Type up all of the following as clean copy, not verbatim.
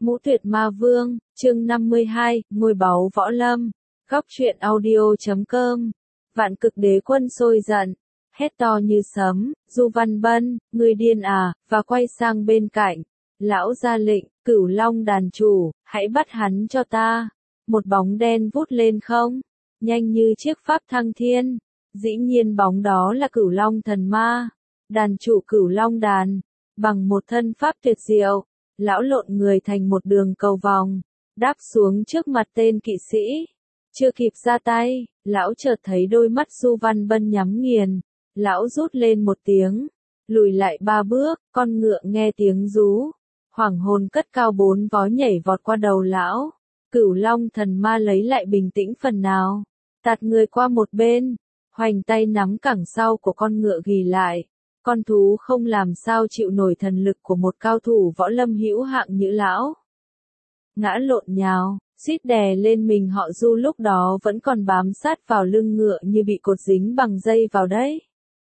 Ngũ Tuyệt Ma Vương, chương 52, Ngôi báu võ lâm. Góc truyện audio.com. Vạn Cực Đế Quân sôi giận, hét to như sấm, Du Văn Bân, ngươi điên à, và quay sang bên cạnh. Lão ra lệnh, Cửu Long đàn chủ, hãy bắt hắn cho ta. Một bóng đen vút lên không, nhanh như chiếc pháp thăng thiên. Dĩ nhiên bóng đó là Cửu Long thần ma, đàn chủ Cửu Long đàn. Bằng một thân pháp tuyệt diệu, lão lộn người thành một đường cầu vòng, đáp xuống trước mặt tên kỵ sĩ. Chưa kịp ra tay, lão chợt thấy đôi mắt Du Văn Bân nhắm nghiền. Lão rút lên một tiếng, lùi lại 3 bước, con ngựa nghe tiếng rú, hoảng hồn cất cao 4 vó nhảy vọt qua đầu lão. Cửu Long thần ma lấy lại bình tĩnh phần nào, tạt người qua một bên, hoành tay nắm cẳng sau của con ngựa ghì lại. Con thú không làm sao chịu nổi thần lực của một cao thủ võ lâm hữu hạng như lão. Ngã lộn nhào, suýt đè lên mình họ Du lúc đó vẫn còn bám sát vào lưng ngựa như bị cột dính bằng dây vào đấy.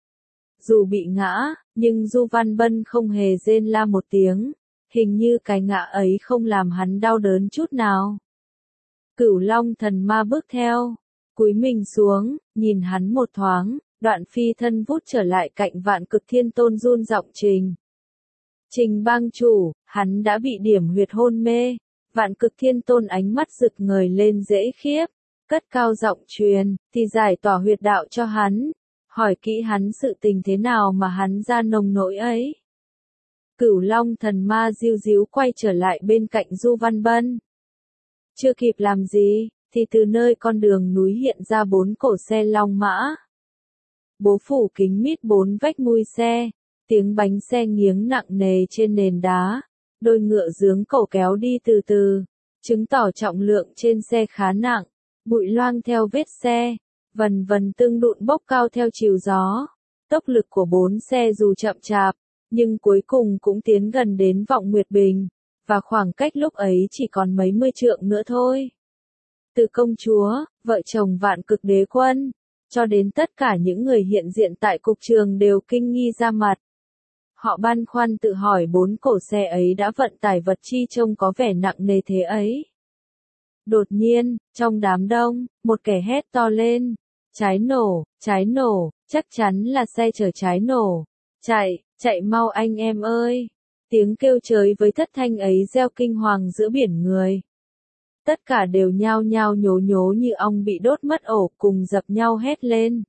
Dù bị ngã, nhưng Du Văn Bân không hề rên la một tiếng, hình như cái ngã ấy không làm hắn đau đớn chút nào. Cửu Long thần ma bước theo, cúi mình xuống, nhìn hắn một thoáng, đoạn phi thân vút trở lại cạnh Vạn Cực Thiên Tôn run giọng Trình. Trình bang chủ, hắn đã bị điểm huyệt hôn mê. Vạn Cực Thiên Tôn ánh mắt rực ngời lên dễ khiếp, cất cao giọng truyền, thì giải tỏa huyệt đạo cho hắn, hỏi kỹ hắn sự tình thế nào mà hắn ra nông nỗi ấy. Cửu Long thần ma diu díu quay trở lại bên cạnh Du Văn Bân. Chưa kịp làm gì, thì từ nơi con đường núi hiện ra 4 cổ xe long mã. Bố phủ kính mít 4 vách mui xe, tiếng bánh xe nghiếng nặng nề trên nền đá. Đôi ngựa dướng cổ kéo đi từ từ, chứng tỏ trọng lượng trên xe khá nặng, bụi loang theo vết xe, vần vần tương đụn bốc cao theo chiều gió. Tốc lực của 4 xe dù chậm chạp, nhưng cuối cùng cũng tiến gần đến Vọng Nguyệt Bình, và khoảng cách lúc ấy chỉ còn mấy mươi trượng nữa thôi. Từ công chúa, vợ chồng Vạn Cực Đế Quân, cho đến tất cả những người hiện diện tại cục trường đều kinh nghi ra mặt. Họ băn khoăn tự hỏi 4 cổ xe ấy đã vận tải vật chi trông có vẻ nặng nề thế ấy. Đột nhiên, trong đám đông, một kẻ hét to lên, trái nổ, chắc chắn là xe chở trái nổ. Chạy mau anh em ơi. Tiếng kêu trời với thất thanh ấy reo kinh hoàng giữa biển người. Tất cả đều nhao nhao nhố nhố như ong bị đốt mất ổ cùng dập nhau hét lên.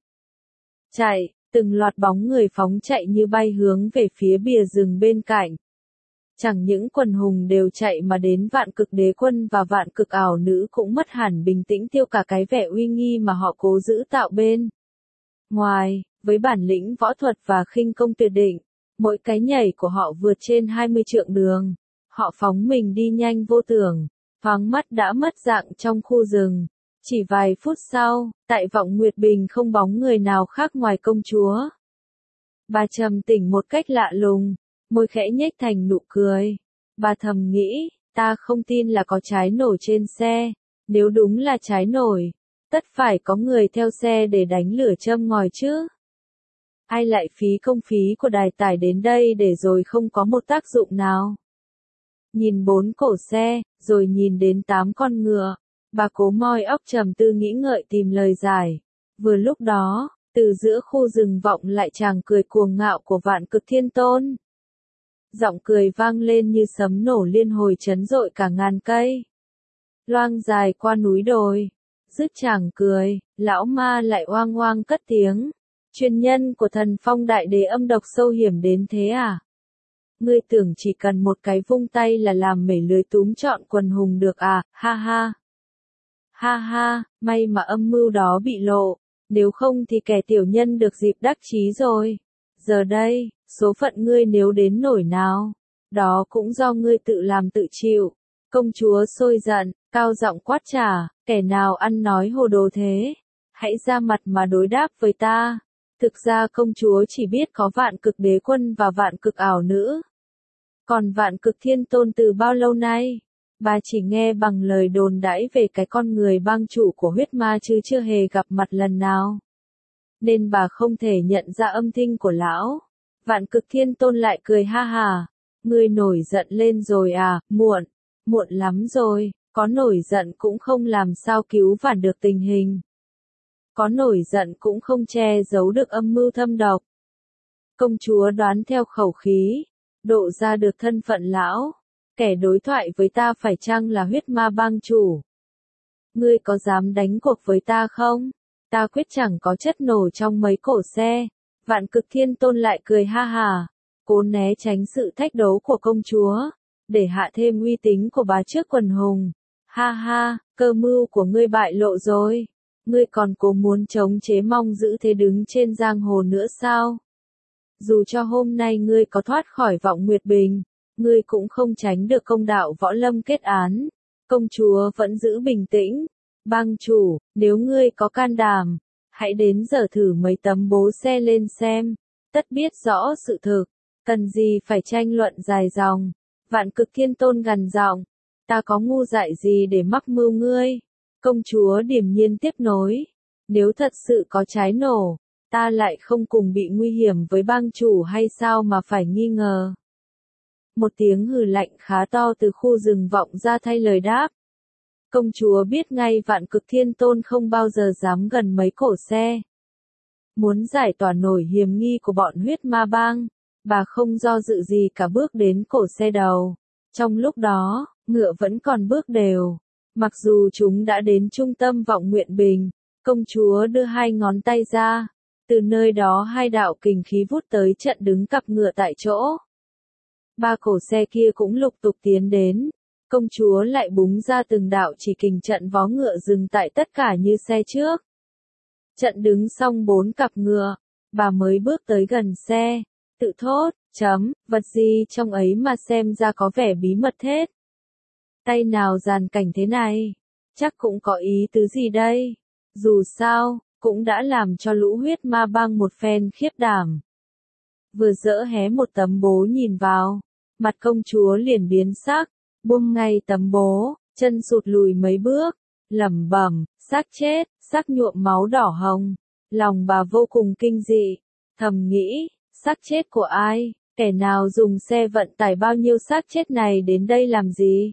Chạy! Từng loạt bóng người phóng chạy như bay hướng về phía bìa rừng bên cạnh. Chẳng những quần hùng đều chạy mà đến Vạn Cực Đế Quân và Vạn Cực Ảo Nữ cũng mất hẳn bình tĩnh tiêu cả cái vẻ uy nghi mà họ cố giữ tạo bên ngoài, với bản lĩnh võ thuật và khinh công tuyệt định, mỗi cái nhảy của họ vượt trên 20 trượng đường. Họ phóng mình đi nhanh vô tưởng, thoáng mắt đã mất dạng trong khu rừng. Chỉ vài phút sau, tại Vọng Nguyệt Bình không bóng người nào khác ngoài công chúa. Bà trầm tỉnh một cách lạ lùng, môi khẽ nhếch thành nụ cười. Bà thầm nghĩ, ta không tin là có trái nổ trên xe, nếu đúng là trái nổi, tất phải có người theo xe để đánh lửa châm ngòi chứ. Ai lại phí công phí của đài tải đến đây để rồi không có một tác dụng nào. Nhìn 4 cổ xe, rồi nhìn đến 8 con ngựa. Bà cố moi óc trầm tư nghĩ ngợi tìm lời giải. Vừa lúc đó, từ giữa khu rừng vọng lại tràng cười cuồng ngạo của Vạn Cực Thiên Tôn. Giọng cười vang lên như sấm nổ liên hồi chấn dội cả ngàn cây. Loang dài qua núi đồi. Dứt tràng cười, lão ma lại oang oang cất tiếng. Truyền nhân của Thần Phong Đại Đế âm độc sâu hiểm đến thế à? Ngươi tưởng chỉ cần một cái vung tay là làm mẩy lưới túm trọn quần hùng được à? Ha ha! Ha ha, may mà âm mưu đó bị lộ, nếu không thì kẻ tiểu nhân được dịp đắc chí rồi. Giờ đây, số phận ngươi nếu đến nổi nào, đó cũng do ngươi tự làm tự chịu. Công chúa sôi giận, cao giọng quát trả, kẻ nào ăn nói hồ đồ thế, hãy ra mặt mà đối đáp với ta. Thực ra công chúa chỉ biết có Vạn Cực Đế Quân và Vạn Cực Ảo Nữ. Còn Vạn Cực Thiên Tôn từ bao lâu nay? Bà chỉ nghe bằng lời đồn đãi về cái con người bang chủ của huyết ma chứ chưa hề gặp mặt lần nào. Nên bà không thể nhận ra âm thanh của lão. Vạn Cực Thiên Tôn lại cười ha hà. Ngươi nổi giận lên rồi à, muộn. Muộn lắm rồi, có nổi giận cũng không làm sao cứu vãn được tình hình. Có nổi giận cũng không che giấu được âm mưu thâm độc. Công chúa đoán theo khẩu khí, độ ra được thân phận lão. Kẻ đối thoại với ta phải chăng là huyết ma bang chủ? Ngươi có dám đánh cuộc với ta không? Ta quyết chẳng có chất nổ trong mấy cổ xe. Vạn Cực Thiên Tôn lại cười ha hà, cố né tránh sự thách đố của công chúa, để hạ thêm uy tín của bà trước quần hùng. Ha ha, cơ mưu của ngươi bại lộ rồi. Ngươi còn cố muốn chống chế mong giữ thế đứng trên giang hồ nữa sao? Dù cho hôm nay ngươi có thoát khỏi vọng Nguyệt Bình, ngươi cũng không tránh được công đạo võ lâm kết án. Công chúa vẫn giữ bình tĩnh. Bang chủ, nếu ngươi có can đảm, hãy đến giờ thử mấy tấm bố xe lên xem. Tất biết rõ sự thực, cần gì phải tranh luận dài dòng. Vạn Cực Thiên Tôn gằn giọng, ta có ngu dại gì để mắc mưu ngươi? Công chúa điềm nhiên tiếp nối, nếu thật sự có trái nổ, ta lại không cùng bị nguy hiểm với bang chủ hay sao mà phải nghi ngờ. Một tiếng hừ lạnh khá to từ khu rừng vọng ra thay lời đáp. Công chúa biết ngay Vạn Cực Thiên Tôn không bao giờ dám gần mấy cổ xe. Muốn giải tỏa nổi hiểm nghi của bọn huyết ma bang, bà không do dự gì cả bước đến cổ xe đầu. Trong lúc đó, ngựa vẫn còn bước đều. Mặc dù chúng đã đến trung tâm vọng Nguyện Bình, công chúa đưa hai ngón tay ra. Từ nơi đó hai đạo kình khí vút tới trận đứng cặp ngựa tại chỗ. Ba cổ xe kia cũng lục tục tiến đến. Công chúa lại búng ra từng đạo chỉ kình trận vó ngựa dừng tại tất cả như xe trước. Trận đứng xong 4 cặp ngựa, bà mới bước tới gần xe, tự thốt, vật gì trong ấy mà xem ra có vẻ bí mật thế. Tay nào dàn cảnh thế này, chắc cũng có ý tứ gì đây, dù sao, cũng đã làm cho lũ huyết ma bang một phen khiếp đảm. Vừa dỡ hé một tấm bố nhìn vào, mặt công chúa liền biến sắc, buông ngay tấm bố, chân sụt lùi mấy bước, lẩm bẩm, xác chết, xác nhuộm máu đỏ hồng. Lòng bà vô cùng kinh dị, thầm nghĩ, xác chết của ai, kẻ nào dùng xe vận tải bao nhiêu xác chết này đến đây làm gì?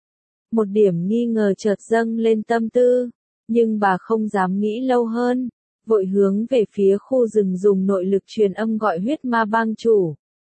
Một điểm nghi ngờ chợt dâng lên tâm tư, nhưng bà không dám nghĩ lâu hơn, vội hướng về phía khu rừng dùng nội lực truyền âm gọi huyết ma bang chủ.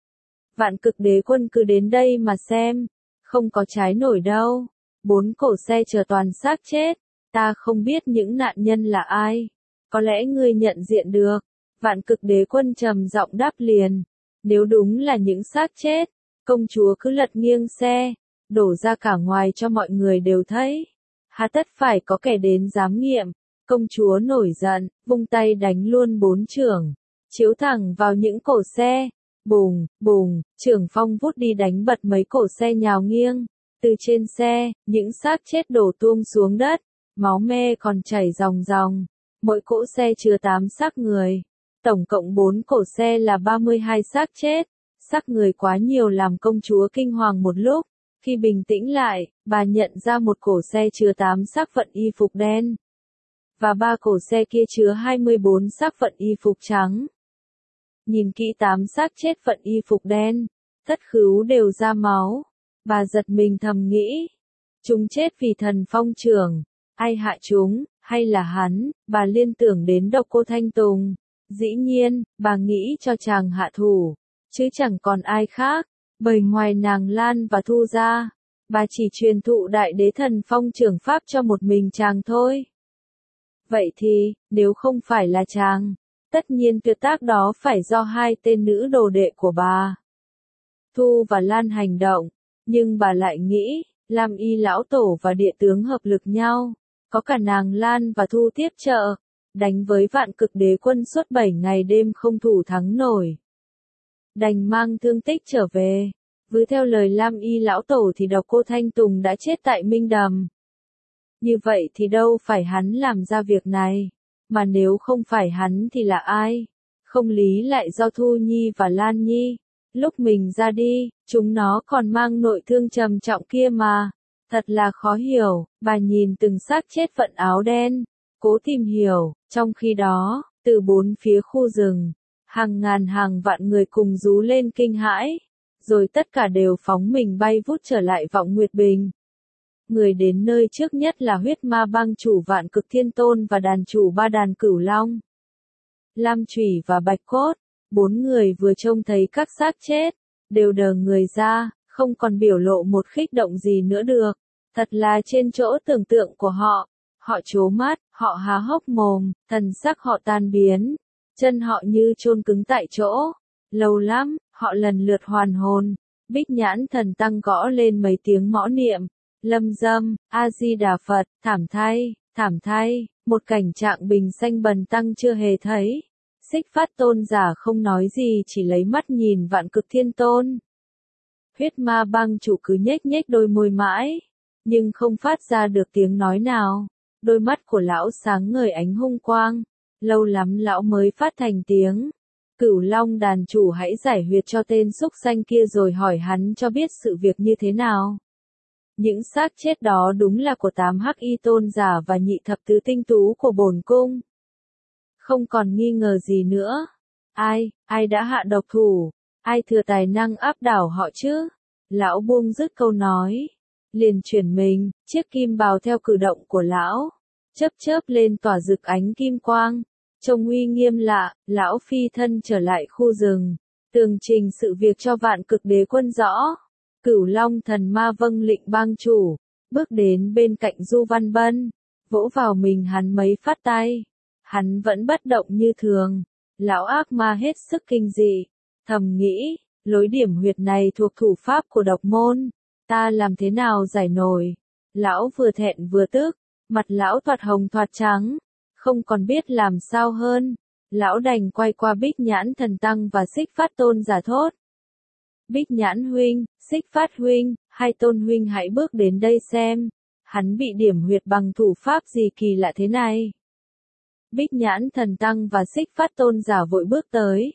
Vạn Cực Đế Quân cứ đến đây mà xem, không có trái nổi đâu, 4 cổ xe chờ toàn xác chết, ta không biết những nạn nhân là ai, có lẽ ngươi nhận diện được. Vạn Cực Đế Quân trầm giọng đáp liền, nếu đúng là những xác chết, công chúa cứ lật nghiêng xe, đổ ra cả ngoài cho mọi người đều thấy. Hà tất phải có kẻ đến giám nghiệm. Công chúa nổi giận, vung tay đánh luôn 4 chưởng, chiếu thẳng vào những cổ xe. Bùng, bùng, chưởng phong vút đi đánh bật mấy cổ xe nhào nghiêng. Từ trên xe, những xác chết đổ tuông xuống đất, máu me còn chảy ròng ròng. Mỗi cỗ xe chứa 8 xác người. Tổng cộng 4 cổ xe là 32 xác chết. Xác người quá nhiều làm công chúa kinh hoàng một lúc. Khi bình tĩnh lại, bà nhận ra một cổ xe chứa 8 xác vận y phục đen. Và 3 cổ xe kia chứa 24 xác vận y phục trắng. Nhìn kỹ 8 xác chết vận y phục đen, tất khứu đều ra máu. Bà giật mình thầm nghĩ. Chúng chết vì thần phong trưởng. Ai hạ chúng, hay là hắn? Bà liên tưởng đến Độc Cô Thanh Tùng. Dĩ nhiên, bà nghĩ cho chàng hạ thủ, chứ chẳng còn ai khác. Bởi ngoài nàng Lan và Thu ra, bà chỉ truyền thụ đại đế thần phong trưởng pháp cho một mình chàng thôi. Vậy thì, nếu không phải là chàng, tất nhiên tuyệt tác đó phải do hai tên nữ đồ đệ của bà. Thu và Lan hành động, nhưng bà lại nghĩ, Lam Y lão tổ và địa tướng hợp lực nhau, có cả nàng Lan và Thu tiếp trợ, đánh với Vạn Cực Đế Quân suốt 7 ngày đêm không thủ thắng nổi. Đành mang thương tích trở về. Với theo lời Lam Y lão tổ thì Độc Cô Thanh Tùng đã chết tại Minh Đầm. Như vậy thì đâu phải hắn làm ra việc này, mà nếu không phải hắn thì là ai? Không lý lại do Thu Nhi và Lan Nhi. Lúc mình ra đi, chúng nó còn mang nội thương trầm trọng kia mà. Thật là khó hiểu. Bà nhìn từng xác chết vận áo đen, cố tìm hiểu. Trong khi đó, từ 4 phía khu rừng, hàng ngàn hàng vạn người cùng rú lên kinh hãi, rồi tất cả đều phóng mình bay vút trở lại vọng Nguyệt Bình. Người đến nơi trước nhất là huyết ma bang chủ Vạn Cực Thiên Tôn và đàn chủ ba đàn Cửu Long, Lam Chủy và Bạch Cốt. 4 người vừa trông thấy các xác chết, đều đờ người ra, không còn biểu lộ một khích động gì nữa được. Thật là trên chỗ tưởng tượng của họ. Họ trố mắt, họ há hốc mồm, thần sắc họ tan biến, chân họ như chôn cứng tại chỗ. Lâu lắm, họ lần lượt hoàn hồn. Bích Nhãn Thần Tăng gõ lên mấy tiếng mõ niệm. Lâm dâm, A-di-đà Phật, thảm thay, một cảnh trạng bình sanh bần tăng chưa hề thấy. Xích Phát Tôn giả không nói gì, chỉ lấy mắt nhìn Vạn Cực Thiên Tôn. Huyết ma bang chủ cứ nhếch nhếch đôi môi mãi, nhưng không phát ra được tiếng nói nào. Đôi mắt của lão sáng ngời ánh hung quang, lâu lắm lão mới phát thành tiếng. Cửu Long đàn chủ hãy giải huyệt cho tên súc sanh kia rồi hỏi hắn cho biết sự việc như thế nào. Những xác chết đó đúng là của 8 hắc y tôn giả và nhị thập tứ tinh tú của bổn cung. Không còn nghi ngờ gì nữa. Ai đã hạ độc thủ? Ai thừa tài năng áp đảo họ chứ? Lão buông dứt câu nói, liền chuyển mình, chiếc kim bào theo cử động của lão, chớp lên tỏa rực ánh kim quang. Trông uy nghiêm lạ, lão phi thân trở lại khu rừng, tường trình sự việc cho Vạn Cực Đế Quân rõ. Cửu Long thần ma vâng lệnh bang chủ, bước đến bên cạnh Du Văn Bân, vỗ vào mình hắn mấy phát tay. Hắn vẫn bất động như thường. Lão ác ma hết sức kinh dị, thầm nghĩ, lối điểm huyệt này thuộc thủ pháp của độc môn, ta làm thế nào giải nổi. Lão vừa thẹn vừa tức, mặt lão thoạt hồng thoạt trắng, không còn biết làm sao hơn. Lão đành quay qua Bích Nhãn Thần Tăng và Xích Phát Tôn giả thốt. Bích Nhãn huynh, Xích Phát huynh, hai tôn huynh hãy bước đến đây xem, hắn bị điểm huyệt bằng thủ pháp gì kỳ lạ thế này. Bích Nhãn Thần Tăng và Xích Phát Tôn giả vội bước tới.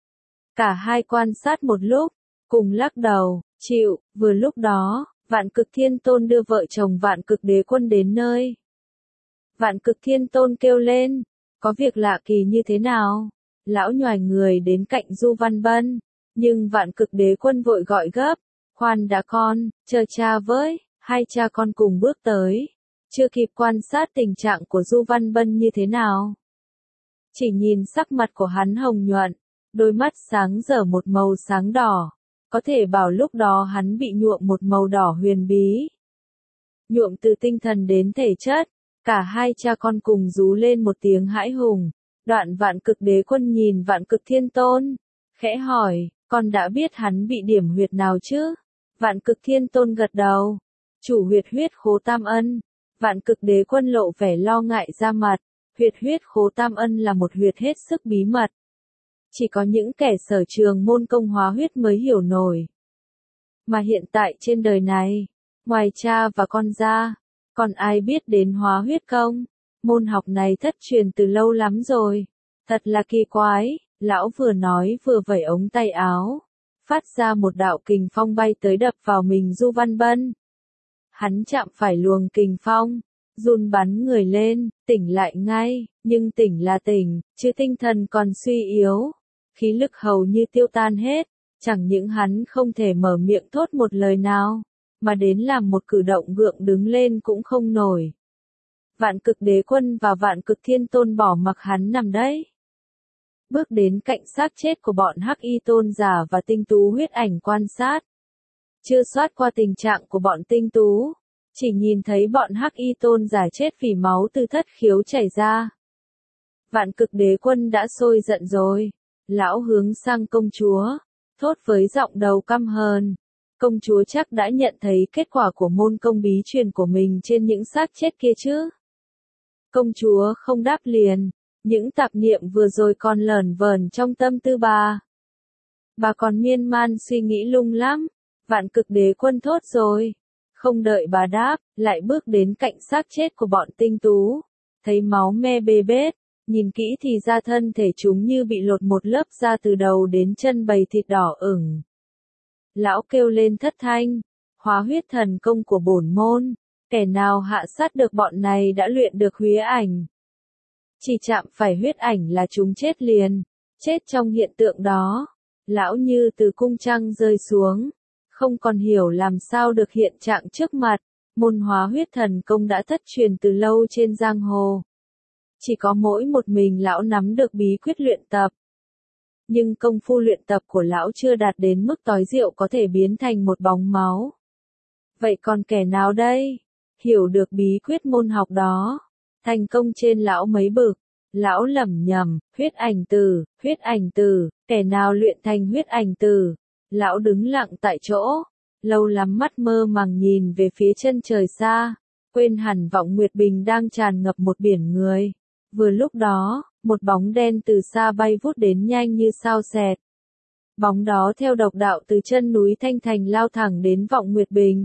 Cả hai quan sát một lúc, cùng lắc đầu, chịu. Vừa lúc đó, Vạn Cực Thiên Tôn đưa vợ chồng Vạn Cực Đế Quân đến nơi. Vạn Cực Thiên Tôn kêu lên, có việc lạ kỳ như thế nào? Lão nhoài người đến cạnh Du Văn Bân, nhưng Vạn Cực Đế Quân vội gọi gấp, khoan đã con, chờ cha với. Hai cha con cùng bước tới, chưa kịp quan sát tình trạng của Du Văn Bân như thế nào. Chỉ nhìn sắc mặt của hắn hồng nhuận, đôi mắt sáng rỡ một màu sáng đỏ, có thể bảo lúc đó hắn bị nhuộm một màu đỏ huyền bí. Nhuộm từ tinh thần đến thể chất, cả hai cha con cùng rú lên một tiếng hãi hùng. Đoạn Vạn Cực Đế Quân nhìn Vạn Cực Thiên Tôn, khẽ hỏi, con đã biết hắn bị điểm huyệt nào chứ? Vạn Cực Thiên Tôn gật đầu, chủ huyệt huyết khố tam ân. Vạn Cực Đế Quân lộ vẻ lo ngại ra mặt, huyết khố tam ân là một huyệt hết sức bí mật. Chỉ có những kẻ sở trường môn công hóa huyết mới hiểu nổi. Mà hiện tại trên đời này, ngoài cha và con ra, còn ai biết đến hóa huyết công? Môn học này thất truyền từ lâu lắm rồi. Thật là kỳ quái. Lão vừa nói vừa vẩy ống tay áo, phát ra một đạo kình phong bay tới đập vào mình Du Văn Bân. Hắn chạm phải luồng kình phong, run bắn người lên, tỉnh lại ngay, nhưng tỉnh là tỉnh, chứ tinh thần còn suy yếu, khí lực hầu như tiêu tan hết, chẳng những hắn không thể mở miệng thốt một lời nào, mà đến làm một cử động gượng đứng lên cũng không nổi. Vạn Cực Đế Quân và Vạn Cực Thiên Tôn bỏ mặc hắn nằm đấy. Bước đến cạnh xác chết của bọn hắc y tôn giả và tinh tú huyết ảnh quan sát. Chưa soát qua tình trạng của bọn tinh tú, chỉ nhìn thấy bọn hắc y tôn giả chết vì máu từ thất khiếu chảy ra. Vạn Cực Đế Quân đã sôi giận rồi. Lão hướng sang công chúa, thốt với giọng đầu căm hờn. Công chúa chắc đã nhận thấy kết quả của môn công bí truyền của mình trên những xác chết kia chứ? Công chúa không đáp liền. Những tạp niệm vừa rồi còn lởn vởn trong tâm tư bà. Bà còn miên man suy nghĩ lung lắm. Vạn Cực Đế Quân thốt rồi. Không đợi bà đáp, lại bước đến cạnh xác chết của bọn tinh tú. Thấy máu me bê bết, nhìn kỹ thì ra thân thể chúng như bị lột một lớp da từ đầu đến chân bầy thịt đỏ ửng. Lão kêu lên thất thanh, hóa huyết thần công của bổn môn, kẻ nào hạ sát được bọn này đã luyện được huyết ảnh. Chỉ chạm phải huyết ảnh là chúng chết liền, chết trong hiện tượng đó. Lão như từ cung trăng rơi xuống, không còn hiểu làm sao được hiện trạng trước mặt. Môn hóa huyết thần công đã thất truyền từ lâu trên giang hồ. Chỉ có mỗi một mình lão nắm được bí quyết luyện tập. Nhưng công phu luyện tập của lão chưa đạt đến mức tói rượu có thể biến thành một bóng máu. Vậy còn kẻ nào đây? Hiểu được bí quyết môn học đó. Thành công trên lão mấy bực. Lão lẩm nhẩm, huyết ảnh tử, kẻ nào luyện thành huyết ảnh tử? Lão đứng lặng tại chỗ. Lâu lắm mắt mơ màng nhìn về phía chân trời xa. Quên hẳn vọng Nguyệt Bình đang tràn ngập một biển người. Vừa lúc đó, một bóng đen từ xa bay vút đến nhanh như sao xẹt. Bóng đó theo độc đạo từ chân núi Thanh Thành lao thẳng đến vọng Nguyệt Bình.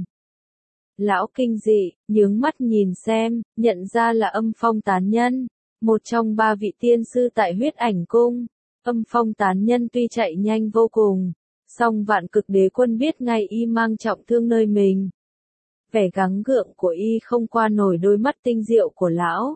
Lão kinh dị, nhướng mắt nhìn xem, nhận ra là Âm Phong Tán Nhân, một trong 3 vị tiên sư tại huyết ảnh cung. Âm Phong Tán Nhân tuy chạy nhanh vô cùng, song Vạn Cực Đế Quân biết ngay y mang trọng thương nơi mình. Vẻ gắng gượng của y không qua nổi đôi mắt tinh diệu của lão.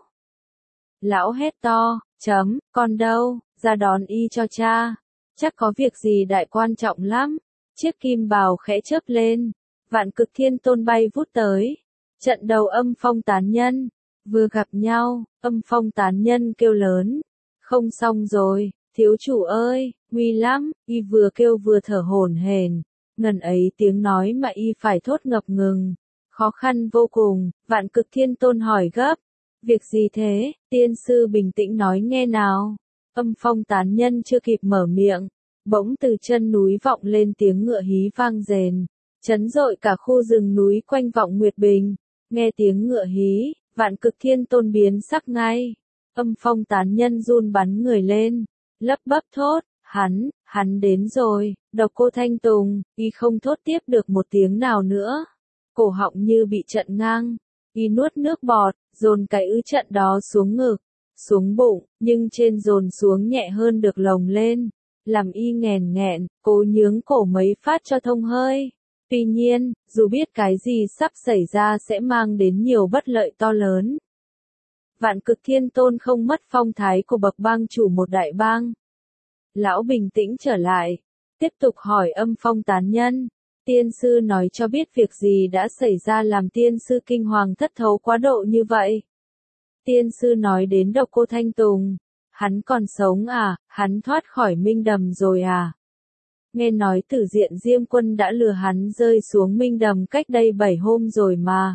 Lão hét to, con đâu, ra đón y cho cha. Chắc có việc gì đại quan trọng lắm. Chiếc kim bào khẽ chớp lên. Vạn Cực Thiên Tôn bay vút tới. Trận đầu Âm Phong Tán Nhân. Vừa gặp nhau, Âm Phong Tán Nhân kêu lớn. Không xong rồi, thiếu chủ ơi, nguy lắm. Y vừa kêu vừa thở hổn hển. Ngần ấy tiếng nói mà y phải thốt ngập ngừng. Khó khăn vô cùng. Vạn Cực Thiên Tôn hỏi gấp. Việc gì thế? Tiên sư bình tĩnh nói nghe nào. Âm Phong Tán Nhân chưa kịp mở miệng. Bỗng từ chân núi vọng lên tiếng ngựa hí vang rền. Chấn rội cả khu rừng núi quanh vọng Nguyệt Bình. Nghe tiếng ngựa hí, Vạn Cực Thiên Tôn biến sắc ngay. Âm Phong Tán Nhân run bắn người lên. Lắp bắp thốt, hắn đến rồi. Độc Cô Thanh Tùng, y không thốt tiếp được một tiếng nào nữa. Cổ họng như bị chặn ngang. Y nuốt nước bọt, dồn cái ứ trận đó xuống ngực, xuống bụng, nhưng trên dồn xuống nhẹ hơn được lồng lên. Làm y nghèn nghẹn, cố nhướng cổ mấy phát cho thông hơi. Tuy nhiên, dù biết cái gì sắp xảy ra sẽ mang đến nhiều bất lợi to lớn. Vạn Cực Thiên Tôn không mất phong thái của bậc bang chủ một đại bang. Lão bình tĩnh trở lại, tiếp tục hỏi Âm Phong Tán Nhân. Tiên sư nói cho biết việc gì đã xảy ra làm tiên sư kinh hoàng thất thấu quá độ như vậy. Tiên sư nói đến Độc Cô Thanh Tùng. Hắn còn sống à, hắn thoát khỏi Minh Đầm rồi à? Nghe nói Tử Diện Diêm Quân đã lừa hắn rơi xuống Minh Đầm cách đây 7 hôm rồi mà.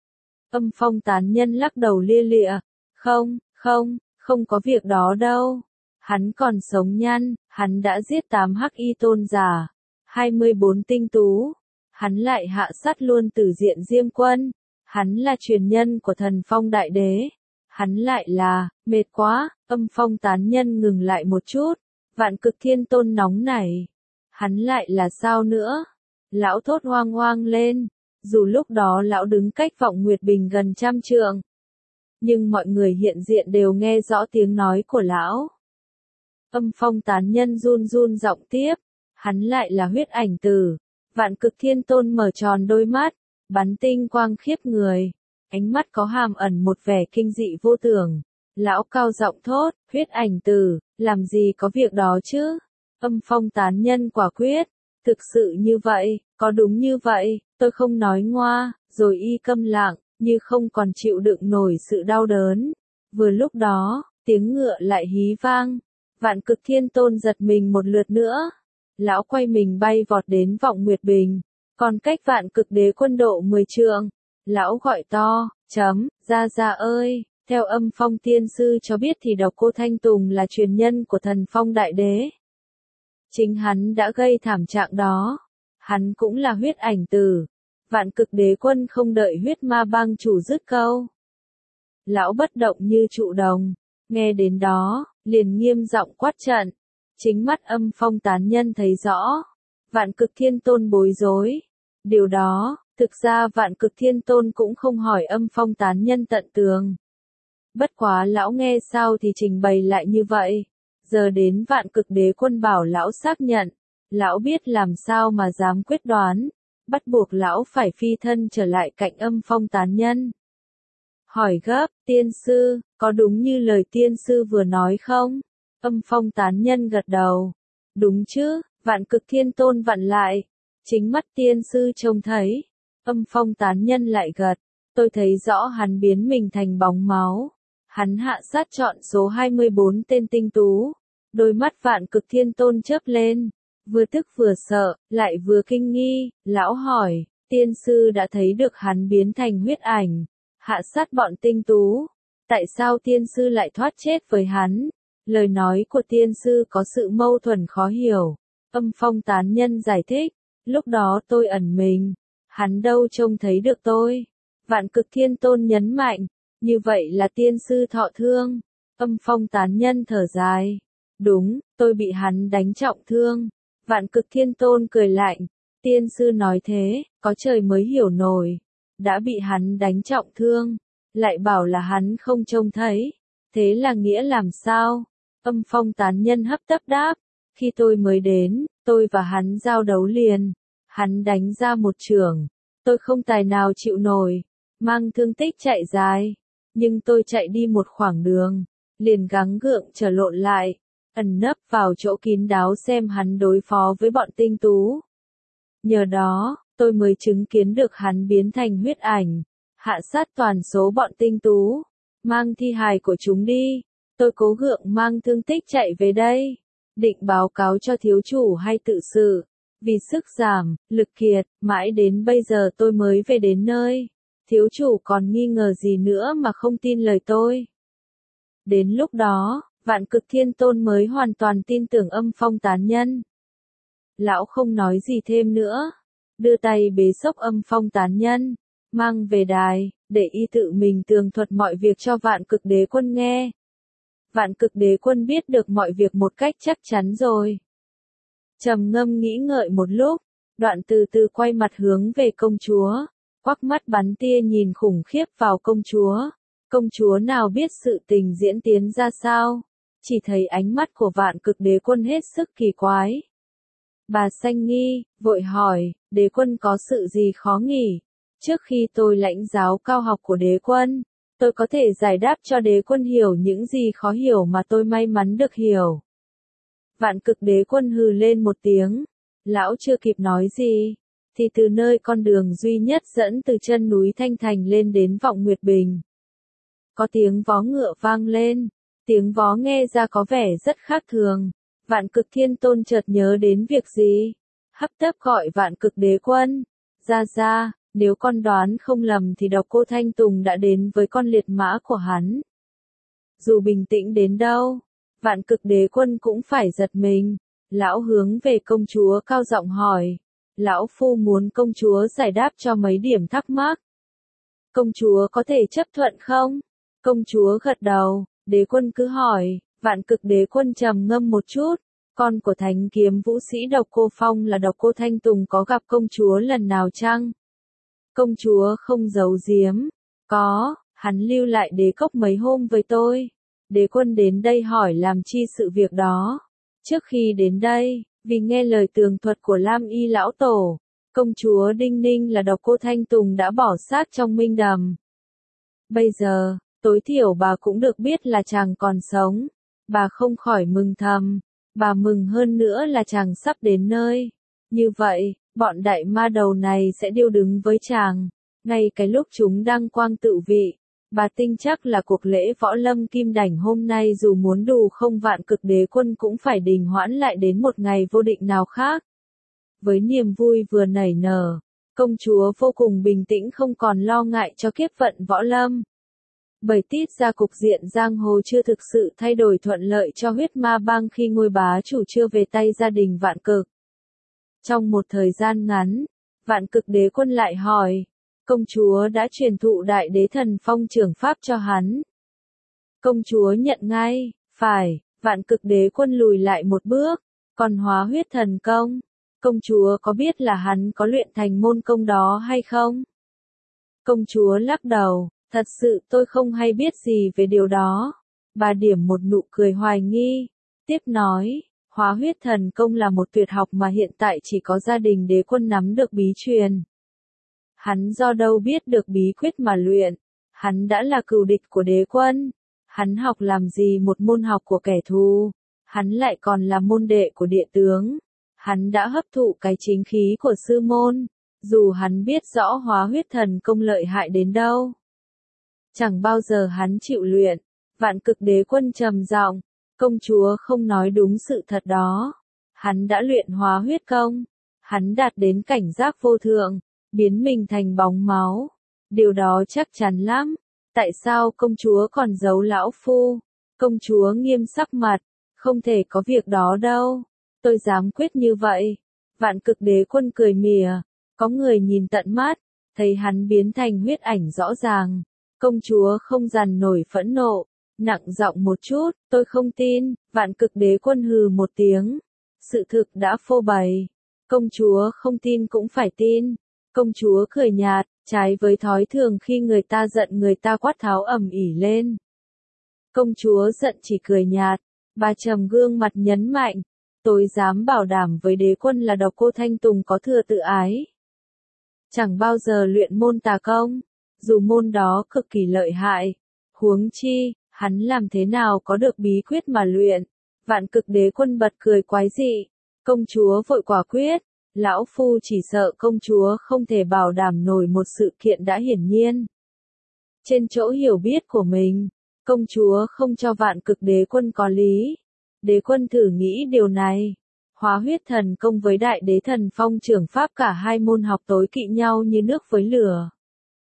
Âm Phong Tán Nhân lắc đầu lia lịa. Không có việc đó đâu. Hắn còn sống nhăn, hắn đã giết 8 hắc y tôn giả. 24 tinh tú. Hắn lại hạ sát luôn Tử Diện Diêm Quân. Hắn là truyền nhân của Thần Phong Đại Đế. Hắn lại là, mệt quá. Âm Phong Tán Nhân ngừng lại một chút. Vạn Cực Thiên Tôn nóng nảy. Hắn lại là sao nữa? Lão thốt hoang hoang lên. Dù lúc đó lão đứng cách vọng Nguyệt Bình gần 100 trượng. Nhưng mọi người hiện diện đều nghe rõ tiếng nói của lão. Âm Phong Tán Nhân run run giọng tiếp. Hắn lại là huyết ảnh tử. Vạn Cực Thiên Tôn mở tròn đôi mắt, bắn tinh quang khiếp người. Ánh mắt có hàm ẩn một vẻ kinh dị vô tưởng. Lão cao giọng thốt, huyết ảnh tử, làm gì có việc đó chứ? Âm Phong Tán Nhân quả quyết. Thực sự như vậy, có đúng như vậy, tôi không nói ngoa, rồi y câm lặng, như không còn chịu đựng nổi sự đau đớn. Vừa lúc đó, tiếng ngựa lại hí vang. Vạn Cực Thiên Tôn giật mình một lượt nữa. Lão quay mình bay vọt đến vọng Nguyệt Bình, còn cách Vạn Cực Đế Quân độ 10 trượng. Lão gọi to, ra ơi, theo Âm Phong Tiên Sư cho biết thì Độc Cô Thanh Tùng là truyền nhân của Thần Phong Đại Đế. Chính hắn đã gây thảm trạng đó. Hắn cũng là huyết ảnh tử. Vạn Cực Đế Quân không đợi huyết ma bang chủ dứt câu. Lão bất động như trụ đồng. Nghe đến đó, liền nghiêm giọng quát trận. Chính mắt Âm Phong Tán Nhân thấy rõ. Vạn Cực Thiên Tôn bối rối. Điều đó, thực ra Vạn Cực Thiên Tôn cũng không hỏi Âm Phong Tán Nhân tận tường. Bất quá lão nghe sao thì trình bày lại như vậy. Giờ đến Vạn Cực Đế Quân bảo lão xác nhận. Lão biết làm sao mà dám quyết đoán. Bắt buộc lão phải phi thân trở lại cạnh Âm Phong Tán Nhân. Hỏi gấp, tiên sư, có đúng như lời tiên sư vừa nói không? Âm Phong Tán Nhân gật đầu. Đúng chứ, Vạn Cực Thiên Tôn vặn lại. Chính mắt tiên sư trông thấy. Âm Phong tán nhân lại gật. Tôi thấy rõ hắn biến mình thành bóng máu. Hắn hạ sát chọn số 24 tên tinh tú. Đôi mắt Vạn Cực Thiên Tôn chớp lên. Vừa tức vừa sợ, lại vừa kinh nghi. Lão hỏi, tiên sư đã thấy được hắn biến thành huyết ảnh, hạ sát bọn tinh tú. Tại sao tiên sư lại thoát chết với hắn? Lời nói của tiên sư có sự mâu thuẫn khó hiểu. Âm Phong tán nhân giải thích. Lúc đó tôi ẩn mình. Hắn đâu trông thấy được tôi. Vạn Cực Thiên Tôn nhấn mạnh. Như vậy là tiên sư thọ thương. Âm Phong tán nhân thở dài. Đúng, tôi bị hắn đánh trọng thương. Vạn Cực Thiên Tôn cười lạnh. Tiên sư nói thế, có trời mới hiểu nổi. Đã bị hắn đánh trọng thương. Lại bảo là hắn không trông thấy. Thế là nghĩa làm sao? Âm Phong tán nhân hấp tấp đáp. Khi tôi mới đến, tôi và hắn giao đấu liền. Hắn đánh ra một chưởng. Tôi không tài nào chịu nổi. Mang thương tích chạy dài. Nhưng tôi chạy đi một khoảng đường. Liền gắng gượng trở lộn lại. Ẩn nấp vào chỗ kín đáo xem hắn đối phó với bọn tinh tú. Nhờ đó, tôi mới chứng kiến được hắn biến thành huyết ảnh. Hạ sát toàn số bọn tinh tú. Mang thi hài của chúng đi. Tôi cố gượng mang thương tích chạy về đây. Định báo cáo cho thiếu chủ hay tự sự. Vì sức giảm, lực kiệt, mãi đến bây giờ tôi mới về đến nơi. Thiếu chủ còn nghi ngờ gì nữa mà không tin lời tôi. Đến lúc đó, Vạn Cực Thiên Tôn mới hoàn toàn tin tưởng Âm Phong tán nhân. Lão không nói gì thêm nữa. Đưa tay bế xốc Âm Phong tán nhân. Mang về đài, để y tự mình tường thuật mọi việc cho Vạn Cực Đế Quân nghe. Vạn Cực Đế Quân biết được mọi việc một cách chắc chắn rồi. Trầm ngâm nghĩ ngợi một lúc, đoạn từ từ quay mặt hướng về công chúa, quắc mắt bắn tia nhìn khủng khiếp vào công chúa. Công chúa nào biết sự tình diễn tiến ra sao, chỉ thấy ánh mắt của Vạn Cực Đế Quân hết sức kỳ quái. Bà sanh nghi, vội hỏi, đế quân có sự gì khó nghỉ? Trước khi tôi lãnh giáo cao học của đế quân, tôi có thể giải đáp cho đế quân hiểu những gì khó hiểu mà tôi may mắn được hiểu. Vạn Cực Đế Quân hừ lên một tiếng. Lão chưa kịp nói gì, thì từ nơi con đường duy nhất dẫn từ chân núi Thanh Thành lên đến Vọng Nguyệt Bình. Có tiếng vó ngựa vang lên, tiếng vó nghe ra có vẻ rất khác thường. Vạn Cực Thiên Tôn chợt nhớ đến việc gì, hấp tấp gọi Vạn Cực Đế Quân. Ra, nếu con đoán không lầm thì Độc Cô Thanh Tùng đã đến với con liệt mã của hắn. Dù bình tĩnh đến đâu, Vạn Cực Đế Quân cũng phải giật mình. Lão hướng về công chúa cao giọng hỏi. Lão phu muốn công chúa giải đáp cho mấy điểm thắc mắc. Công chúa có thể chấp thuận không? Công chúa gật đầu. Đế quân cứ hỏi. Vạn Cực Đế Quân trầm ngâm một chút. Con của thánh kiếm vũ sĩ Độc Cô Phong là Độc Cô Thanh Tùng có gặp công chúa lần nào chăng? Công chúa không giấu giếm. Có, hắn lưu lại đế cốc mấy hôm với tôi. Đế quân đến đây hỏi làm chi sự việc đó. Trước khi đến đây, vì nghe lời tường thuật của Lam Y lão tổ, công chúa Đinh Ninh là Độc Cô Thanh Tùng đã bỏ xác trong minh đầm. Bây giờ, tối thiểu bà cũng được biết là chàng còn sống. Bà không khỏi mừng thầm. Bà mừng hơn nữa là chàng sắp đến nơi. Như vậy, bọn đại ma đầu này sẽ điêu đứng với chàng. Ngay cái lúc chúng đang quang tự vị. Bà tin chắc là cuộc lễ võ lâm kim đảnh hôm nay dù muốn đủ không Vạn Cực Đế Quân cũng phải đình hoãn lại đến một ngày vô định nào khác. Với niềm vui vừa nảy nở, công chúa vô cùng bình tĩnh không còn lo ngại cho kiếp vận võ lâm. Bởi tít ra cục diện giang hồ chưa thực sự thay đổi thuận lợi cho huyết ma bang khi ngôi bá chủ chưa về tay gia đình Vạn Cực. Trong một thời gian ngắn, Vạn Cực Đế Quân lại hỏi. Công chúa đã truyền thụ đại đế thần phong trưởng pháp cho hắn. Công chúa nhận ngay, phải. Vạn Cực Đế Quân lùi lại một bước. Còn hóa huyết thần công, công chúa có biết là hắn có luyện thành môn công đó hay không? Công chúa lắc đầu, thật sự tôi không hay biết gì về điều đó. Bà điểm một nụ cười hoài nghi, tiếp nói, hóa huyết thần công là một tuyệt học mà hiện tại chỉ có gia đình đế quân nắm được bí truyền. Hắn do đâu biết được bí quyết mà luyện, hắn đã là cừu địch của đế quân. Hắn học làm gì một môn học của kẻ thù, hắn lại còn là môn đệ của địa tướng. Hắn đã hấp thụ cái chính khí của sư môn, dù hắn biết rõ hóa huyết thần công lợi hại đến đâu. Chẳng bao giờ hắn chịu luyện. Vạn Cực Đế Quân trầm giọng, công chúa không nói đúng sự thật đó. Hắn đã luyện hóa huyết công. Hắn đạt đến cảnh giác vô thượng, biến mình thành bóng máu. Điều đó chắc chắn lắm. Tại sao công chúa còn giấu lão phu? Công chúa nghiêm sắc mặt, không thể có việc đó đâu. Tôi dám quyết như vậy. Vạn Cực Đế Quân cười mỉa, có người nhìn tận mắt, thấy hắn biến thành huyết ảnh rõ ràng. Công chúa không dằn nổi phẫn nộ, nặng giọng một chút, tôi không tin. Vạn Cực Đế Quân hừ một tiếng. Sự thực đã phô bày. Công chúa không tin cũng phải tin. Công chúa cười nhạt, trái với thói thường khi người ta giận người ta quát tháo ầm ĩ lên. Công chúa giận chỉ cười nhạt, bà trầm gương mặt nhấn mạnh, tôi dám bảo đảm với đế quân là Độc Cô Thanh Tùng có thừa tự ái. Chẳng bao giờ luyện môn tà công, dù môn đó cực kỳ lợi hại. Huống chi, hắn làm thế nào có được bí quyết mà luyện. Vạn Cực Đế Quân bật cười quái dị. Công chúa vội quả quyết. Lão phu chỉ sợ công chúa không thể bảo đảm nổi một sự kiện đã hiển nhiên. Trên chỗ hiểu biết của mình, công chúa không cho Vạn Cực Đế Quân có lý. Đế Quân thử nghĩ điều này. Hóa huyết thần công với Đại Đế Thần Phong trưởng pháp cả hai môn học tối kỵ nhau như nước với lửa.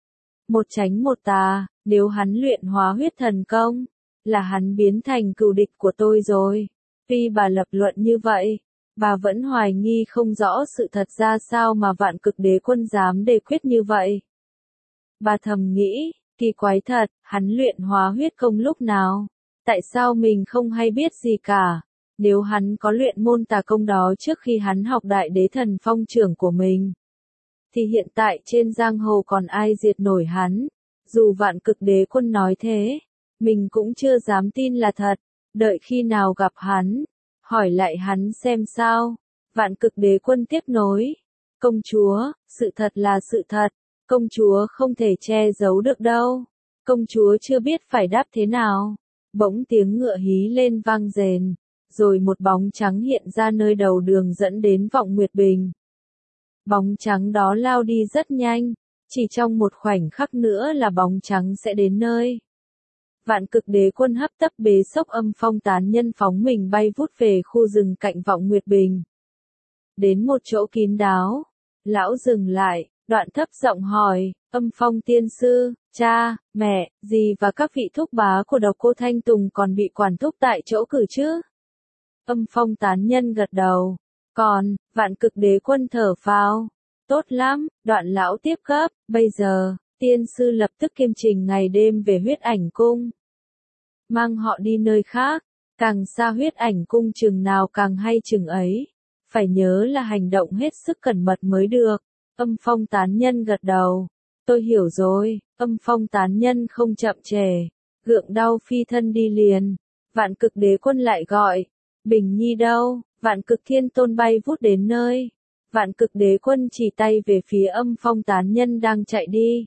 Một tránh một tà, nếu hắn luyện hóa huyết thần công, là hắn biến thành cừu địch của tôi rồi. Tuy bà lập luận như vậy, bà vẫn hoài nghi không rõ sự thật ra sao mà Vạn Cực Đế Quân dám đề quyết như vậy. Bà thầm nghĩ, kỳ quái thật, hắn luyện hóa huyết công lúc nào? Tại sao mình không hay biết gì cả? Nếu hắn có luyện môn tà công đó trước khi hắn học Đại Đế Thần Phong trưởng của mình, thì hiện tại trên giang hồ còn ai diệt nổi hắn? Dù Vạn Cực Đế Quân nói thế, mình cũng chưa dám tin là thật. Đợi khi nào gặp hắn, hỏi lại hắn xem sao. Vạn Cực Đế Quân tiếp nối. Công chúa, sự thật là sự thật. Công chúa không thể che giấu được đâu. Công chúa chưa biết phải đáp thế nào. Bỗng tiếng ngựa hí lên vang rền. Rồi một bóng trắng hiện ra nơi đầu đường dẫn đến Vọng Nguyệt Bình. Bóng trắng đó lao đi rất nhanh. Chỉ trong một khoảnh khắc nữa là bóng trắng sẽ đến nơi. Vạn Cực Đế Quân hấp tấp bế sốc Âm Phong tán nhân phóng mình bay vút về khu rừng cạnh Vọng Nguyệt Bình. Đến một chỗ kín đáo, lão dừng lại, đoạn thấp giọng hỏi, Âm Phong tiên sư, cha, mẹ, dì và các vị thúc bá của Độc Cô Thanh Tùng còn bị quản thúc tại chỗ cử chứ? Âm Phong tán nhân gật đầu. Còn, Vạn Cực Đế Quân thở phào. Tốt lắm, đoạn lão tiếp gấp, bây giờ, tiên sư lập tức kiêm trình ngày đêm về huyết ảnh cung. Mang họ đi nơi khác, càng xa huyết ảnh cung chừng nào càng hay chừng ấy. Phải nhớ là hành động hết sức cẩn mật mới được. Âm Phong tán nhân gật đầu. Tôi hiểu rồi. Âm Phong tán nhân không chậm trễ. Gượng đau phi thân đi liền. Vạn Cực Đế Quân lại gọi. Bình Nhi đâu? Vạn Cực Thiên Tôn bay vút đến nơi. Vạn Cực Đế Quân chỉ tay về phía Âm Phong tán nhân đang chạy đi.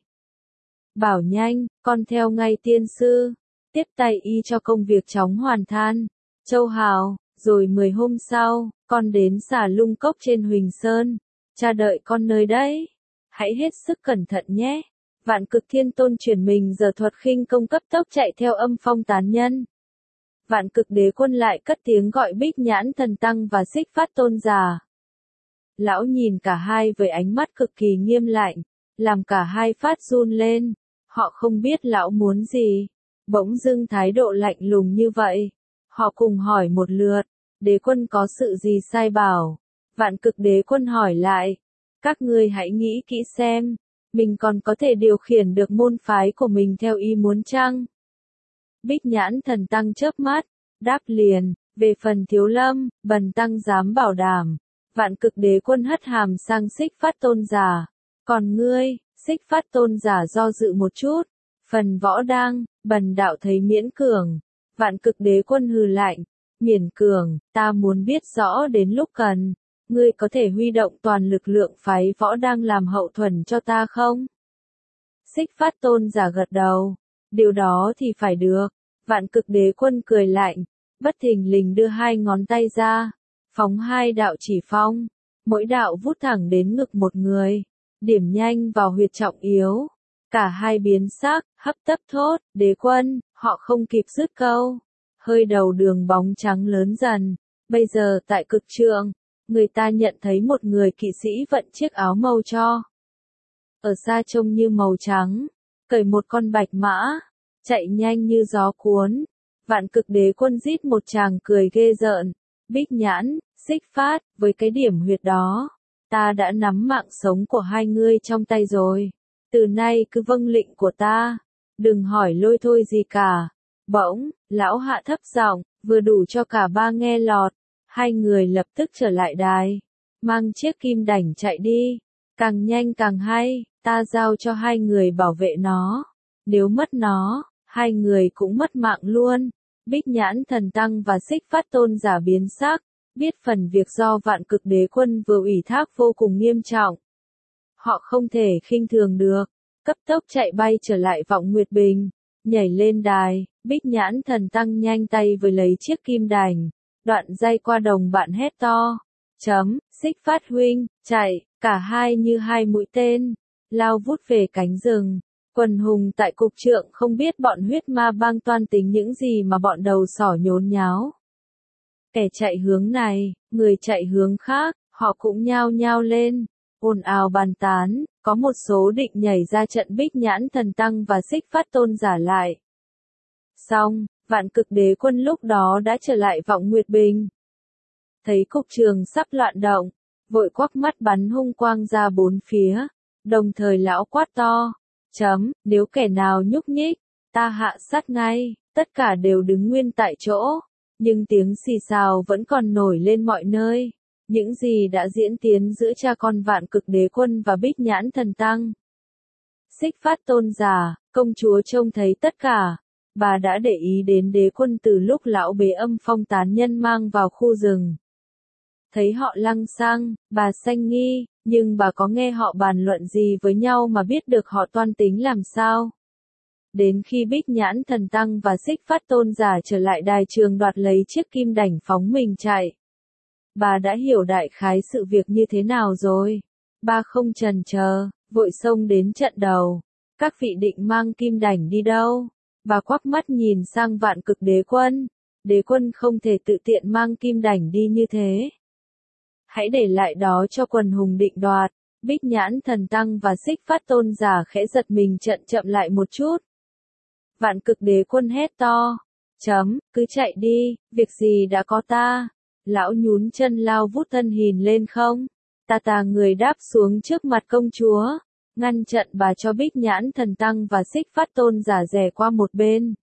Bảo nhanh, con theo ngay tiên sư. Tiếp tay y cho công việc chóng hoàn than. Châu Hào, rồi 10 hôm sau, con đến Xà Lung Cốc trên Huỳnh Sơn. Cha đợi con nơi đấy. Hãy hết sức cẩn thận nhé. Vạn Cực Thiên Tôn chuyển mình giờ thuật khinh công cấp tốc chạy theo Âm Phong tán nhân. Vạn Cực Đế Quân lại cất tiếng gọi Bích Nhãn Thần Tăng và Xích Phát Tôn giả. Lão nhìn cả hai với ánh mắt cực kỳ nghiêm lạnh, làm cả hai phát run lên. Họ không biết lão muốn gì. Bỗng dưng thái độ lạnh lùng như vậy. Họ cùng hỏi một lượt, Đế Quân có sự gì sai bảo? Vạn Cực Đế Quân hỏi lại, các ngươi hãy nghĩ kỹ xem, mình còn có thể điều khiển được môn phái của mình theo ý muốn chăng? Bích Nhãn Thần Tăng chớp mắt, đáp liền, về phần Thiếu Lâm, bần tăng dám bảo đảm. Vạn Cực Đế Quân hất hàm sang Xích Phát Tôn giả. Còn ngươi? Xích Phát Tôn giả do dự một chút. Phần Võ Đang, bần đạo thấy miễn cường. Vạn Cực Đế Quân hừ lạnh. Miễn cường, ta muốn biết rõ đến lúc cần. Ngươi có thể huy động toàn lực lượng phái Võ Đang làm hậu thuẫn cho ta không? Xích Phát Tôn giả gật đầu. Điều đó thì phải được. Vạn Cực Đế Quân cười lạnh. Bất thình lình đưa hai ngón tay ra. Phóng hai đạo chỉ phong. Mỗi đạo vút thẳng đến ngực một người. điểm nhanh vào huyệt trọng yếu. Cả hai biến sắc, hấp tấp thốt, đế quân, họ không kịp dứt câu. Hơi đầu đường bóng trắng lớn dần, bây giờ tại cực trượng, người ta nhận thấy một người kỵ sĩ vận chiếc áo màu cho. Ở xa trông như màu trắng, cởi một con bạch mã, chạy nhanh như gió cuốn. Vạn Cực Đế Quân rít một tràng cười ghê rợn, Bích Nhãn, Xích Phát, với cái điểm huyệt đó, ta đã nắm mạng sống của hai ngươi trong tay rồi. Từ nay cứ vâng lệnh của ta, đừng hỏi lôi thôi gì cả. Bỗng, lão hạ thấp giọng, vừa đủ cho cả ba nghe lọt. Hai người lập tức trở lại đài, mang chiếc kim đảnh chạy đi. Càng nhanh càng hay, ta giao cho hai người bảo vệ nó. Nếu mất nó, hai người cũng mất mạng luôn. Bích Nhãn Thần Tăng và Xích Phát Tôn giả biến sắc, biết phần việc do Vạn Cực Đế Quân vừa ủy thác vô cùng nghiêm trọng. Họ không thể khinh thường được, cấp tốc chạy bay trở lại Vọng Nguyệt Bình, nhảy lên đài. Bích Nhãn Thần Tăng nhanh tay với lấy chiếc kim đành, đoạn dây qua đồng bạn hét to. Xích Phát huynh, chạy, cả hai như hai mũi tên, lao vút về cánh rừng. Quần hùng tại cục trượng không biết bọn huyết ma bang toan tính những gì mà bọn đầu sỏ nhốn nháo. Kẻ chạy hướng này, người chạy hướng khác, họ cũng nhao nhao lên, ồn ào bàn tán, có một số định nhảy ra trận Bích Nhãn Thần Tăng và Xích Phát Tôn giả lại. Xong, Vạn Cực Đế Quân lúc đó đã trở lại Vọng Nguyệt Bình. Thấy cục trường sắp loạn động, vội quắc mắt bắn hung quang ra bốn phía, đồng thời lão quát to. Nếu kẻ nào nhúc nhích, ta hạ sát ngay. Tất cả đều đứng nguyên tại chỗ, nhưng tiếng xì xào vẫn còn nổi lên mọi nơi. Những gì đã diễn tiến giữa cha con Vạn Cực Đế Quân và Bích Nhãn Thần Tăng. Xích Phát Tôn giả, công chúa trông thấy tất cả. Bà đã để ý đến Đế Quân từ lúc lão bế âm phong tán nhân mang vào khu rừng. Thấy họ lăng xăng, bà sanh nghi, nhưng bà có nghe họ bàn luận gì với nhau mà biết được họ toan tính làm sao. Đến khi Bích Nhãn Thần Tăng và Xích Phát Tôn giả trở lại đài trường đoạt lấy chiếc kim đảnh phóng mình chạy. Bà đã hiểu đại khái sự việc như thế nào rồi. Bà không chần chờ, vội xông đến trận đầu. Các vị định mang kim đảnh đi đâu? Bà quắc mắt nhìn sang Vạn Cực Đế Quân. Đế Quân không thể tự tiện mang kim đảnh đi như thế. Hãy để lại đó cho quần hùng định đoạt. Bích Nhãn Thần Tăng và Xích Phát Tôn giả khẽ giật mình chậm lại một chút. Vạn Cực Đế Quân hét to. Cứ chạy đi, việc gì đã có ta. Lão nhún chân lao vút thân hình lên không. Ta người đáp xuống trước mặt công chúa, ngăn chặn bà cho Bích Nhãn Thần Tăng và Xích Phát Tôn giả rẽ qua một bên.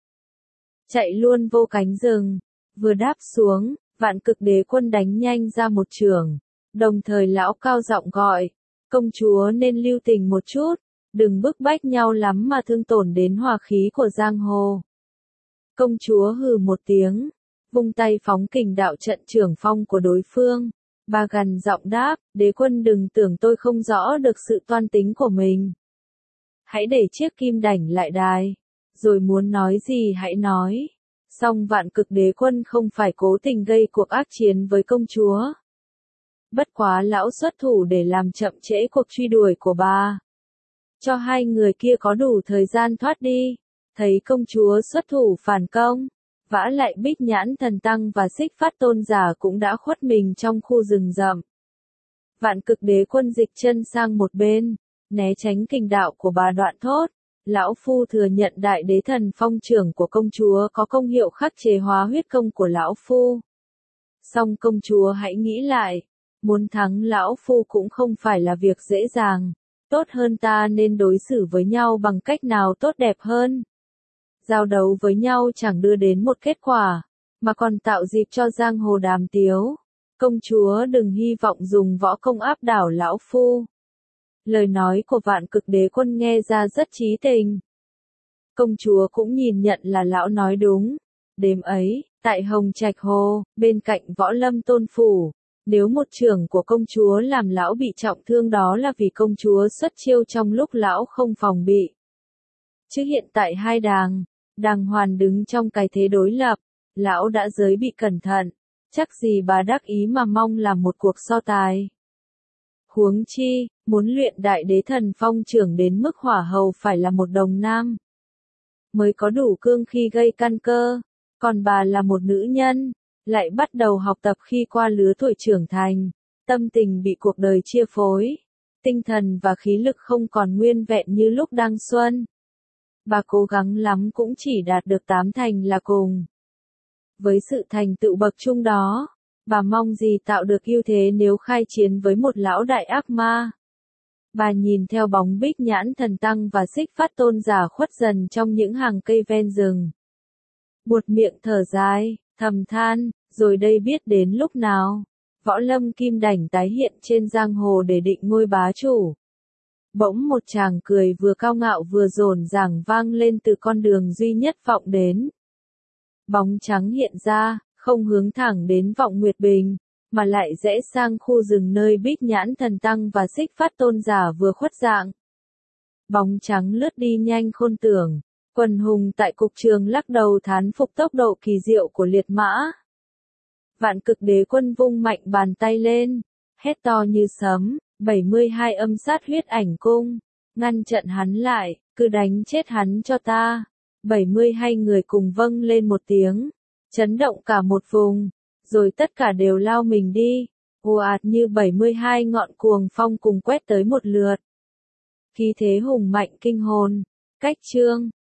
Chạy luôn vô cánh rừng, vừa đáp xuống, Vạn Cực Đế Quân đánh nhanh ra một chưởng, đồng thời lão cao giọng gọi, công chúa nên lưu tình một chút, đừng bức bách nhau lắm mà thương tổn đến hòa khí của giang hồ. Công chúa hừ một tiếng, vung tay phóng kình đạo trận trưởng phong của đối phương. Bà gằn giọng đáp, Đế Quân đừng tưởng tôi không rõ được sự toan tính của mình. Hãy để chiếc kim đảnh lại đài, rồi muốn nói gì hãy nói. Song Vạn Cực Đế Quân không phải cố tình gây cuộc ác chiến với công chúa. Bất quá lão xuất thủ để làm chậm trễ cuộc truy đuổi của bà. Cho hai người kia có đủ thời gian thoát đi. Thấy công chúa xuất thủ phản công. Vả lại Bích Nhãn Thần Tăng và Xích Phát Tôn giả cũng đã khuất mình trong khu rừng rậm. Vạn Cực Đế Quân dịch chân sang một bên, né tránh kình đạo của bà đoạn thốt. Lão phu thừa nhận đại đế thần phong trưởng của công chúa có công hiệu khắc chế hóa huyết công của lão phu. Song công chúa hãy nghĩ lại, muốn thắng lão phu cũng không phải là việc dễ dàng. Tốt hơn ta nên đối xử với nhau bằng cách nào tốt đẹp hơn. Giao đấu với nhau chẳng đưa đến một kết quả, mà còn tạo dịp cho giang hồ đàm tiếu. Công chúa đừng hy vọng dùng võ công áp đảo lão phu. Lời nói của Vạn Cực Đế Quân nghe ra rất trí tình. Công chúa cũng nhìn nhận là lão nói đúng. Đêm ấy, tại Hồng Trạch Hồ, bên cạnh Võ Lâm Tôn Phủ, nếu một trưởng của công chúa làm lão bị trọng thương đó là vì công chúa xuất chiêu trong lúc lão không phòng bị. Chứ hiện tại hai đàng hoàn đứng trong cái thế đối lập, lão đã giới bị cẩn thận, chắc gì bà đắc ý mà mong làm một cuộc so tài. Huống chi, Muốn luyện đại đế thần phong trưởng đến mức hỏa hầu phải là một đồng nam. Mới có đủ cương khi gây căn cơ. Còn bà là một nữ nhân, lại bắt đầu học tập khi qua lứa tuổi trưởng thành. Tâm tình bị cuộc đời chia phối. Tinh thần và khí lực không còn nguyên vẹn như lúc đang xuân. Bà cố gắng lắm cũng chỉ đạt được 8 thành là cùng. Với sự thành tựu bậc trung đó, bà mong gì tạo được ưu thế nếu khai chiến với một lão đại ác ma. Bà nhìn theo bóng Bích Nhãn Thần Tăng và Xích Phát Tôn giả khuất dần trong những hàng cây ven rừng. Buột miệng thở dài, thầm than, rồi đây biết đến lúc nào. Võ Lâm Kim Đảnh tái hiện trên giang hồ để định ngôi bá chủ. Bỗng một chàng cười vừa cao ngạo vừa dồn dàng vang lên từ con đường duy nhất vọng đến. Bóng trắng hiện ra, không hướng thẳng đến Vọng Nguyệt Bình, mà lại rẽ sang khu rừng nơi Bích Nhãn Thần Tăng và Xích Phát Tôn giả vừa khuất dạng. Bóng trắng lướt đi nhanh khôn tưởng, quần hùng tại cục trường lắc đầu thán phục tốc độ kỳ diệu của liệt mã. Vạn Cực Đế Quân vung mạnh bàn tay lên, hét to như sấm, 72 âm sát huyết ảnh cung, ngăn trận hắn lại, cứ đánh chết hắn cho ta. 72 người cùng vâng lên một tiếng, chấn động cả một vùng, rồi tất cả đều lao mình đi, ồ ạt như 72 ngọn cuồng phong cùng quét tới một lượt. Khí thế hùng mạnh kinh hồn, cách chương.